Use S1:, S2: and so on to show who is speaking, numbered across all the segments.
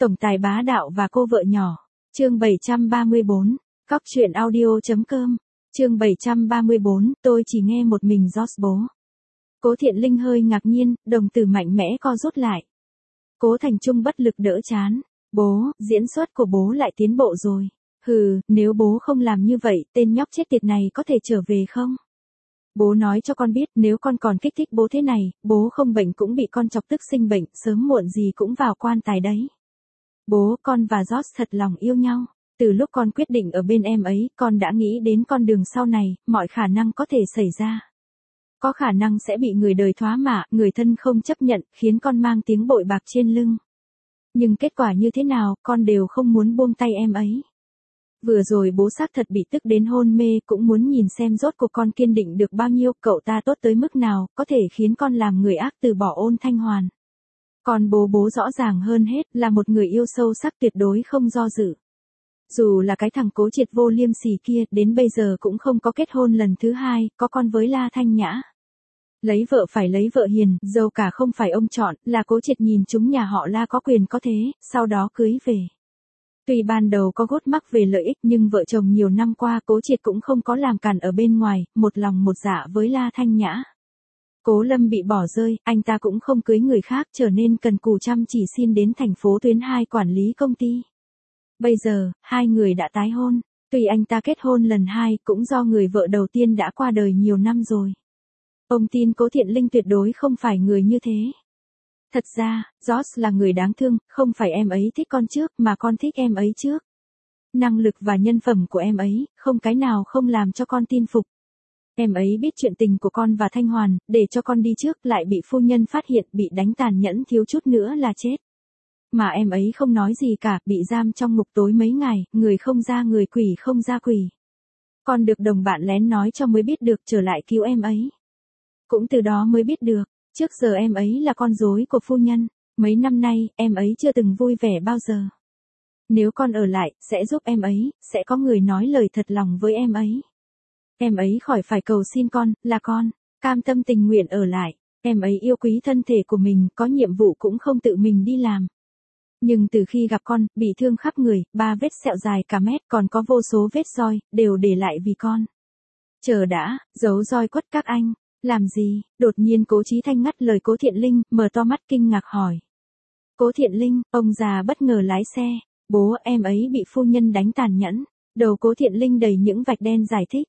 S1: Tổng tài bá đạo và cô vợ nhỏ. Chương 734. Cóc truyện audio.com. Chương 734, tôi chỉ nghe một mình George bố. Cố Thiện Linh hơi ngạc nhiên, đồng tử mạnh mẽ co rút lại. Cố Thành Trung bất lực đỡ chán. Bố, diễn xuất của bố lại tiến bộ rồi. Hừ, nếu bố không làm như vậy, tên nhóc chết tiệt này có thể trở về không? Bố nói cho con biết, nếu con còn kích thích bố thế này, bố không bệnh cũng bị con chọc tức sinh bệnh, sớm muộn gì cũng vào quan tài đấy. Bố, con và George thật lòng yêu nhau. Từ lúc con quyết định ở bên em ấy, con đã nghĩ đến con đường sau này, mọi khả năng có thể xảy ra. Có khả năng sẽ bị người đời thoá mạ, người thân không chấp nhận, khiến con mang tiếng bội bạc trên lưng. Nhưng kết quả như thế nào, con đều không muốn buông tay em ấy. Vừa rồi bố xác thật bị tức đến hôn mê, cũng muốn nhìn xem rốt cuộc con kiên định được bao nhiêu, cậu ta tốt tới mức nào, có thể khiến con làm người ác từ bỏ Ôn Thanh Hoàn. Còn bố rõ ràng hơn hết, là một người yêu sâu sắc tuyệt đối không do dự. Dù là cái thằng Cố Triệt vô liêm sỉ kia, đến bây giờ cũng không có kết hôn lần thứ hai, có con với La Thanh Nhã. Lấy vợ phải lấy vợ hiền, dâu cả không phải ông chọn, là Cố Triệt nhìn chúng nhà họ La có quyền có thế, sau đó cưới về. Tuy ban đầu có gút mắc về lợi ích nhưng vợ chồng nhiều năm qua Cố Triệt cũng không có làm càn ở bên ngoài, một lòng một dạ với La Thanh Nhã. Cố Lâm bị bỏ rơi, anh ta cũng không cưới người khác, trở nên cần cù chăm chỉ xin đến thành phố Tuyến 2 quản lý công ty. Bây giờ, hai người đã tái hôn, tuy anh ta kết hôn lần 2 cũng do người vợ đầu tiên đã qua đời nhiều năm rồi. Ông tin Cố Thiện Linh tuyệt đối không phải người như thế. Thật ra, George là người đáng thương, không phải em ấy thích con trước mà con thích em ấy trước. Năng lực và nhân phẩm của em ấy, không cái nào không làm cho con tin phục. Em ấy biết chuyện tình của con và Thanh Hoàn, để cho con đi trước lại bị phu nhân phát hiện, bị đánh tàn nhẫn thiếu chút nữa là chết. Mà em ấy không nói gì cả, bị giam trong ngục tối mấy ngày, người không ra người quỷ không ra quỷ. Con được đồng bạn lén nói cho mới biết được, trở lại cứu em ấy. Cũng từ đó mới biết được, trước giờ em ấy là con rối của phu nhân, mấy năm nay, em ấy chưa từng vui vẻ bao giờ. Nếu con ở lại, sẽ giúp em ấy, sẽ có người nói lời thật lòng với em ấy. Em ấy khỏi phải cầu xin con, là con, cam tâm tình nguyện ở lại. Em ấy yêu quý thân thể của mình, có nhiệm vụ cũng không tự mình đi làm. Nhưng từ khi gặp con, bị thương khắp người, 3 vết sẹo dài cả mét, còn có vô số vết roi, đều để lại vì con. Chờ đã, giấu roi quất các anh. Làm gì? Đột nhiên Cố Chí Thanh ngắt lời Cố Thiện Linh, mở to mắt kinh ngạc hỏi. Cố Thiện Linh, ông già bất ngờ lái xe. Bố, em ấy bị phu nhân đánh tàn nhẫn. Đầu Cố Thiện Linh đầy những vạch đen giải thích.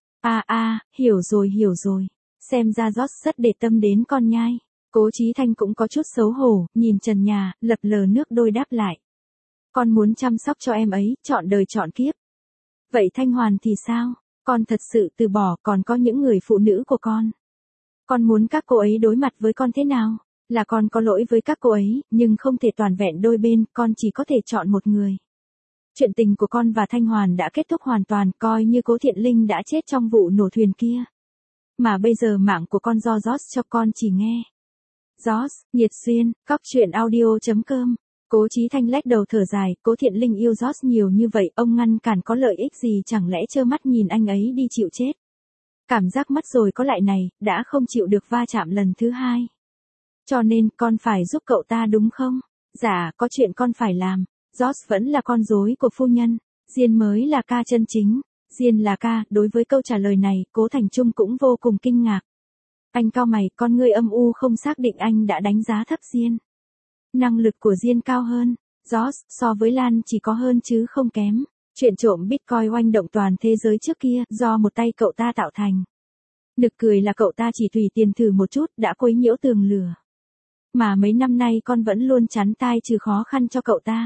S1: Hiểu rồi. Xem ra George rất để tâm đến con nhai. Cố Chí Thanh cũng có chút xấu hổ, nhìn trần nhà, lập lờ nước đôi đáp lại. Con muốn chăm sóc cho em ấy, chọn đời chọn kiếp. Vậy Thanh Hoàn thì sao? Con thật sự từ bỏ, còn có những người phụ nữ của con. Con muốn các cô ấy đối mặt với con thế nào? Là con có lỗi với các cô ấy, nhưng không thể toàn vẹn đôi bên, con chỉ có thể chọn một người. Chuyện tình của con và Thanh Hoàn đã kết thúc hoàn toàn, coi như Cố Thiện Linh đã chết trong vụ nổ thuyền kia. Mà bây giờ mạng của con do George cho con chỉ nghe. George, nhiệt duyên, cóc truyện audio.com. Cố Chí Thanh lách đầu thở dài, Cố Thiện Linh yêu George nhiều như vậy, ông ngăn cản có lợi ích gì, chẳng lẽ trơ mắt nhìn anh ấy đi chịu chết. Cảm giác mất rồi có lại này, đã không chịu được va chạm lần thứ 2. Cho nên, con phải giúp cậu ta đúng không? Dạ, có chuyện con phải làm. George vẫn là con rối của phu nhân. Diên mới là ca chân chính. Diên là ca, đối với câu trả lời này, Cố Thành Trung cũng vô cùng kinh ngạc. Anh cau mày, con ngươi âm u không xác định, anh đã đánh giá thấp Diên. Năng lực của Diên cao hơn. George, so với Lan chỉ có hơn chứ không kém. Chuyện trộm Bitcoin oanh động toàn thế giới trước kia, do một tay cậu ta tạo thành. Nực cười là cậu ta chỉ tùy tiền thử một chút, đã quấy nhiễu tường lửa. Mà mấy năm nay con vẫn luôn chắn tai trừ khó khăn cho cậu ta.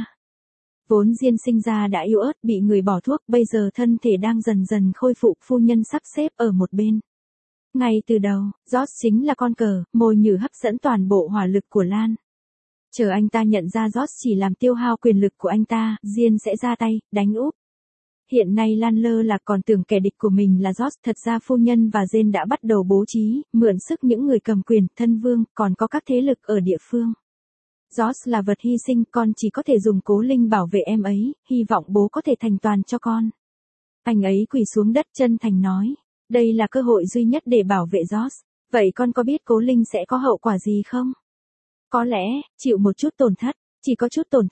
S1: Vốn Diên sinh ra đã yếu ớt, bị người bỏ thuốc, bây giờ thân thể đang dần dần khôi phục, phu nhân sắp xếp ở một bên. Ngay từ đầu, George chính là con cờ, mồi nhử hấp dẫn toàn bộ hỏa lực của Lan. Chờ anh ta nhận ra George chỉ làm tiêu hao quyền lực của anh ta, Diên sẽ ra tay, đánh úp. Hiện nay Lan lơ là còn tưởng kẻ địch của mình là George, thật ra phu nhân và Jane đã bắt đầu bố trí, mượn sức những người cầm quyền, thân vương, còn có các thế lực ở địa phương. George là vật hy sinh, con chỉ có thể dùng Cố Linh bảo vệ em ấy, hy vọng bố có thể thành toàn cho con. Anh ấy quỳ xuống đất chân thành nói, đây là cơ hội duy nhất để bảo vệ George. Vậy con có biết Cố Linh sẽ có hậu quả gì không? Có lẽ, chịu một chút tổn thất, chỉ có chút tổn thất.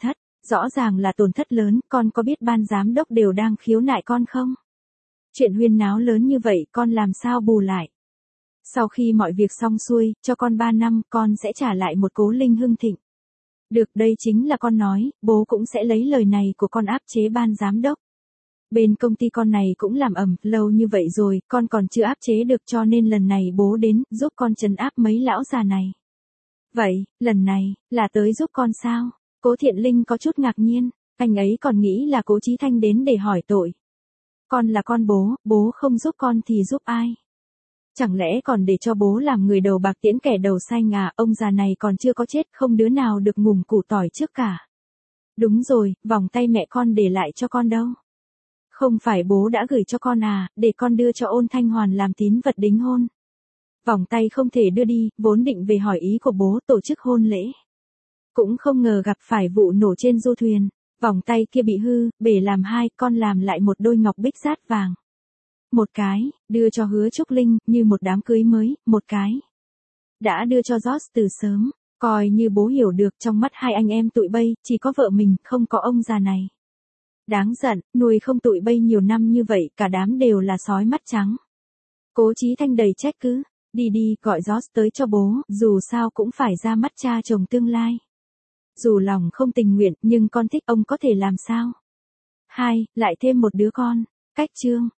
S1: Rõ ràng là tổn thất lớn, con có biết ban giám đốc đều đang khiếu nại con không? Chuyện huyên náo lớn như vậy con làm sao bù lại? Sau khi mọi việc xong xuôi, cho con 3 năm, con sẽ trả lại một Cố Linh hưng thịnh. Được, đây chính là con nói, bố cũng sẽ lấy lời này của con áp chế ban giám đốc. Bên công ty con này cũng làm ầm, lâu như vậy rồi, con còn chưa áp chế được cho nên lần này bố đến, giúp con trấn áp mấy lão già này. Vậy, lần này, là tới giúp con sao? Cố Thiện Linh có chút ngạc nhiên, anh ấy còn nghĩ là Cố Chí Thanh đến để hỏi tội. Con là con bố không giúp con thì giúp ai? Chẳng lẽ còn để cho bố làm người đầu bạc tiễn kẻ đầu xanh à, ông già này còn chưa có chết, không đứa nào được ngủm củ tỏi trước cả. Đúng rồi, vòng tay mẹ con để lại cho con đâu? Không phải bố đã gửi cho con à, để con đưa cho Ôn Thanh Hoàn làm tín vật đính hôn. Vòng tay không thể đưa đi, vốn định về hỏi ý của bố tổ chức hôn lễ. Cũng không ngờ gặp phải vụ nổ trên du thuyền, vòng tay kia bị hư, bể làm hai, con làm lại một đôi ngọc bích dát vàng. Một cái, đưa cho Hứa Trúc Linh, như một đám cưới mới, một cái. Đã đưa cho George từ sớm, coi như bố hiểu được trong mắt hai anh em tụi bay, chỉ có vợ mình, không có ông già này. Đáng giận, nuôi không tụi bay nhiều năm như vậy, cả đám đều là sói mắt trắng. Cố Chí Thanh đầy trách cứ, đi gọi George tới cho bố, dù sao cũng phải ra mắt cha chồng tương lai. Dù lòng không tình nguyện, nhưng con thích ông có thể làm sao? Lại thêm một đứa con, cách chương.